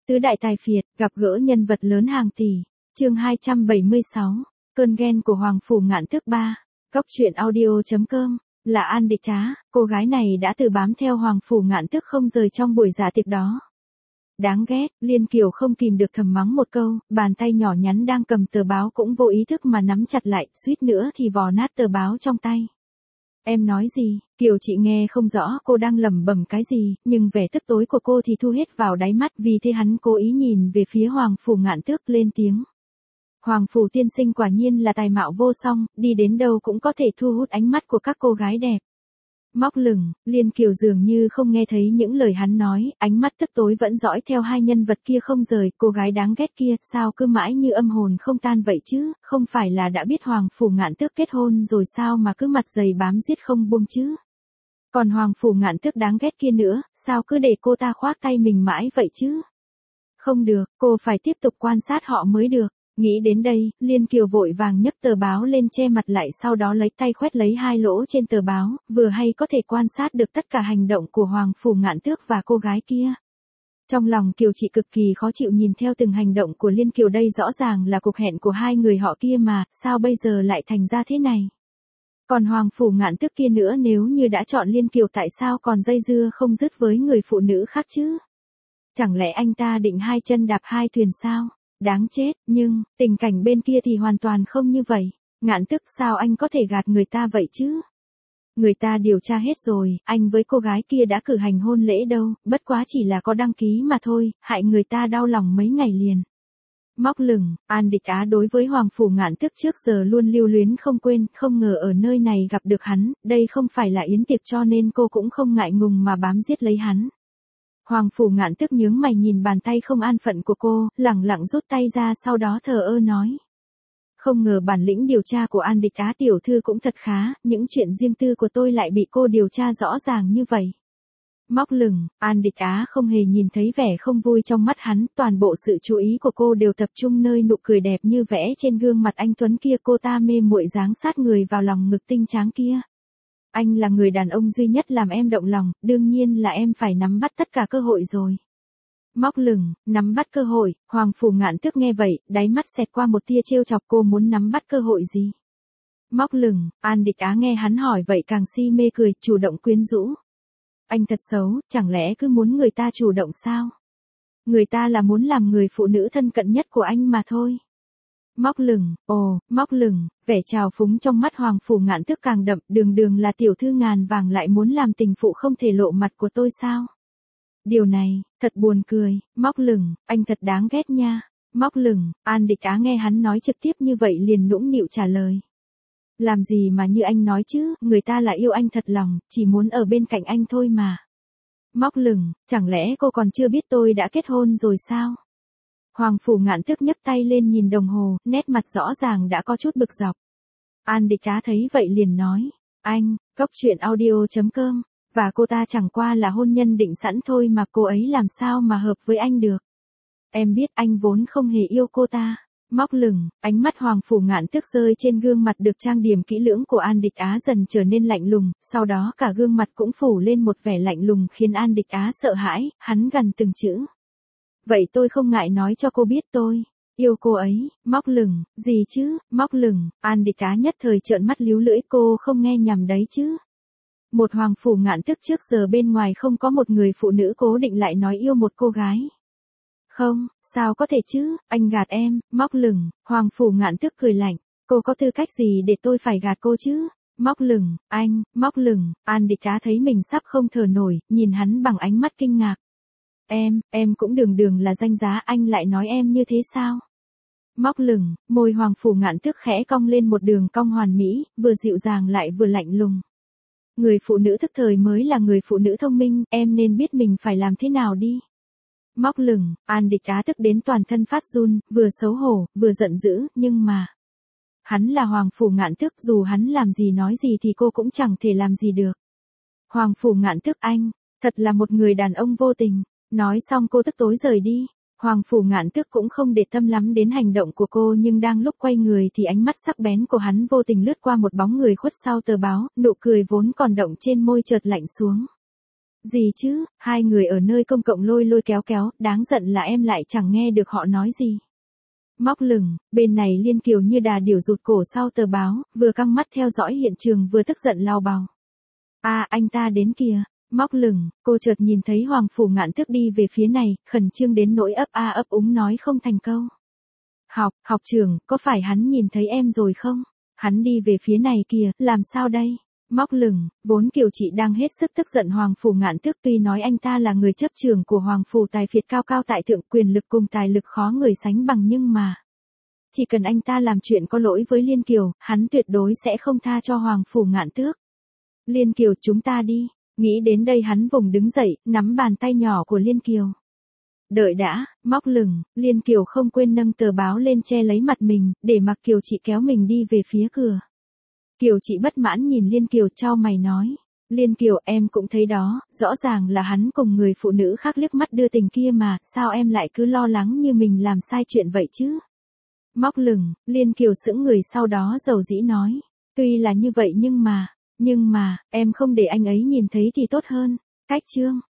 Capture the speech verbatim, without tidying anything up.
Tứ đại tài phiệt, gặp gỡ nhân vật lớn hàng tỷ. Chương hai trăm bảy mươi sáu, cơn ghen của Hoàng Phủ Ngạn Tước ba. Góc truyện audio chấm com, là An Địch Trá, cô gái này đã từ bám theo Hoàng Phủ Ngạn Tước không rời trong buổi dạ tiệc đó. Đáng ghét, Liên Kiều không kìm được thầm mắng một câu, bàn tay nhỏ nhắn đang cầm tờ báo cũng vô ý thức mà nắm chặt lại, suýt nữa thì vò nát tờ báo trong tay. Em nói gì? Kiều chị nghe không rõ cô đang lẩm bẩm cái gì, nhưng vẻ tức tối của cô thì thu hết vào đáy mắt, vì thế hắn cố ý nhìn về phía Hoàng Phủ Ngạn Tước lên tiếng. Hoàng Phủ tiên sinh quả nhiên là tài mạo vô song, đi đến đâu cũng có thể thu hút ánh mắt của các cô gái đẹp. Móc lửng, Liên Kiều dường như không nghe thấy những lời hắn nói, ánh mắt tức tối vẫn dõi theo hai nhân vật kia không rời, cô gái đáng ghét kia, sao cứ mãi như âm hồn không tan vậy chứ, không phải là đã biết Hoàng Phủ Ngạn Tước kết hôn rồi sao mà cứ mặt dày bám giết không buông chứ. Còn Hoàng Phủ Ngạn Tước đáng ghét kia nữa, sao cứ để cô ta khoác tay mình mãi vậy chứ. Không được, cô phải tiếp tục quan sát họ mới được. Nghĩ đến đây, Liên Kiều vội vàng nhấc tờ báo lên che mặt lại, sau đó lấy tay khoét lấy hai lỗ trên tờ báo, vừa hay có thể quan sát được tất cả hành động của Hoàng Phủ Ngạn Tước và cô gái kia. Trong lòng Kiều chị cực kỳ khó chịu nhìn theo từng hành động của Liên Kiều, đây rõ ràng là cuộc hẹn của hai người họ kia mà, sao bây giờ lại thành ra thế này. Còn Hoàng Phủ Ngạn Tước kia nữa, nếu như đã chọn Liên Kiều tại sao còn dây dưa không dứt với người phụ nữ khác chứ? Chẳng lẽ anh ta định hai chân đạp hai thuyền sao? Đáng chết, nhưng, tình cảnh bên kia thì hoàn toàn không như vậy. Ngạn Tước, sao anh có thể gạt người ta vậy chứ? Người ta điều tra hết rồi, anh với cô gái kia đã cử hành hôn lễ đâu, bất quá chỉ là có đăng ký mà thôi, hại người ta đau lòng mấy ngày liền. Móc lửng, An Địch Á đối với Hoàng Phủ Ngạn Tước trước giờ luôn lưu luyến không quên, không ngờ ở nơi này gặp được hắn, đây không phải là yến tiệc cho nên cô cũng không ngại ngùng mà bám giết lấy hắn. Hoàng Phủ Ngạn Tước nhướng mày nhìn bàn tay không an phận của cô, lẳng lặng rút tay ra, sau đó thờ ơ nói. Không ngờ bản lĩnh điều tra của An Địch Á tiểu thư cũng thật khá, những chuyện riêng tư của tôi lại bị cô điều tra rõ ràng như vậy. Móc lửng, An Địch Á không hề nhìn thấy vẻ không vui trong mắt hắn, toàn bộ sự chú ý của cô đều tập trung nơi nụ cười đẹp như vẽ trên gương mặt anh tuấn kia, cô ta mê muội dáng sát người vào lòng ngực tinh tráng kia. Anh là người đàn ông duy nhất làm em động lòng, đương nhiên là em phải nắm bắt tất cả cơ hội rồi. Móc lửng, nắm bắt cơ hội, Hoàng Phủ Ngạn Tước nghe vậy, đáy mắt xẹt qua một tia trêu chọc, cô muốn nắm bắt cơ hội gì? Móc lửng, An Địch Á nghe hắn hỏi vậy càng si mê cười, chủ động quyến rũ. Anh thật xấu, chẳng lẽ cứ muốn người ta chủ động sao? Người ta là muốn làm người phụ nữ thân cận nhất của anh mà thôi. Móc lửng, ồ, móc lửng, vẻ trào phúng trong mắt Hoàng Phủ Ngạn Tước càng đậm, đường đường là tiểu thư ngàn vàng lại muốn làm tình phụ không thể lộ mặt của tôi sao? Điều này, thật buồn cười, móc lửng, anh thật đáng ghét nha. Móc lửng, An Địch Á nghe hắn nói trực tiếp như vậy liền nũng nịu trả lời. Làm gì mà như anh nói chứ, người ta là yêu anh thật lòng, chỉ muốn ở bên cạnh anh thôi mà. Móc lửng, chẳng lẽ cô còn chưa biết tôi đã kết hôn rồi sao? Hoàng Phủ Ngạn Tước nhấc tay lên nhìn đồng hồ, nét mặt rõ ràng đã có chút bực dọc. An Địch Á thấy vậy liền nói, anh, góc truyện audio chấm com, và cô ta chẳng qua là hôn nhân định sẵn thôi mà, cô ấy làm sao mà hợp với anh được. Em biết anh vốn không hề yêu cô ta. Móc lửng, ánh mắt Hoàng Phủ Ngạn Tước rơi trên gương mặt được trang điểm kỹ lưỡng của An Địch Á dần trở nên lạnh lùng, sau đó cả gương mặt cũng phủ lên một vẻ lạnh lùng khiến An Địch Á sợ hãi, hắn gằn từng chữ. Vậy tôi không ngại nói cho cô biết tôi yêu cô ấy. Móc lửng, gì chứ? Móc lửng, An Địch Á nhất thời trợn mắt líu lưỡi, cô không nghe nhầm đấy chứ. Một Hoàng Phủ Ngạn Tước trước giờ bên ngoài không có một người phụ nữ cố định lại nói yêu một cô gái. Không, sao có thể chứ, anh gạt em. Móc lửng, Hoàng Phủ Ngạn Tước cười lạnh, cô có tư cách gì để tôi phải gạt cô chứ? Móc lửng, anh, móc lửng, An Địch Á thấy mình sắp không thở nổi, nhìn hắn bằng ánh mắt kinh ngạc. Em, em cũng đường đường là danh giá, anh lại nói em như thế sao? Móc lửng, môi Hoàng Phủ Ngạn Tước khẽ cong lên một đường cong hoàn mỹ, vừa dịu dàng lại vừa lạnh lùng. Người phụ nữ thức thời mới là người phụ nữ thông minh, em nên biết mình phải làm thế nào đi. Móc lửng, An Địch Á tức đến toàn thân phát run, vừa xấu hổ, vừa giận dữ, nhưng mà... Hắn là Hoàng Phủ Ngạn Tước, dù hắn làm gì nói gì thì cô cũng chẳng thể làm gì được. Hoàng Phủ Ngạn Tước anh, thật là một người đàn ông vô tình. Nói xong cô tức tối rời đi. Hoàng Phủ Ngạn Tước cũng không để tâm lắm đến hành động của cô, nhưng đang lúc quay người thì ánh mắt sắc bén của hắn vô tình lướt qua một bóng người khuất sau tờ báo, nụ cười vốn còn động trên môi chợt lạnh xuống. Gì chứ, hai người ở nơi công cộng lôi lôi kéo kéo, đáng giận là em lại chẳng nghe được họ nói gì. Móc lửng, bên này Liên Kiều như đà điểu rụt cổ sau tờ báo, vừa căng mắt theo dõi hiện trường vừa tức giận lao bào. À, anh ta đến kìa. Móc lửng, cô chợt nhìn thấy Hoàng Phủ Ngạn Tước đi về phía này, khẩn trương đến nỗi ấp a ấp úng nói không thành câu. Học, học trưởng, có phải hắn nhìn thấy em rồi không? Hắn đi về phía này kìa, làm sao đây? Móc lửng, vốn Kiều Chị đang hết sức tức giận Hoàng Phủ Ngạn Tước, tuy nói anh ta là người chấp trưởng của Hoàng Phủ tài phiệt cao cao tại thượng, quyền lực cùng tài lực khó người sánh bằng, nhưng mà chỉ cần anh ta làm chuyện có lỗi với Liên Kiều, hắn tuyệt đối sẽ không tha cho Hoàng Phủ Ngạn Tước. Liên Kiều, chúng ta đi. Nghĩ đến đây hắn vùng đứng dậy, nắm bàn tay nhỏ của Liên Kiều. Đợi đã, móc lửng, Liên Kiều không quên nâng tờ báo lên che lấy mặt mình, để mặc Kiều Chị kéo mình đi về phía cửa. Kiều Chị bất mãn nhìn Liên Kiều chau mày nói. Liên Kiều, em cũng thấy đó, rõ ràng là hắn cùng người phụ nữ khác liếc mắt đưa tình kia mà, sao em lại cứ lo lắng như mình làm sai chuyện vậy chứ? Móc lửng, Liên Kiều sững người sau đó dầu dĩ nói. Tuy là như vậy nhưng mà, nhưng mà, em không để anh ấy nhìn thấy thì tốt hơn. Cách chương.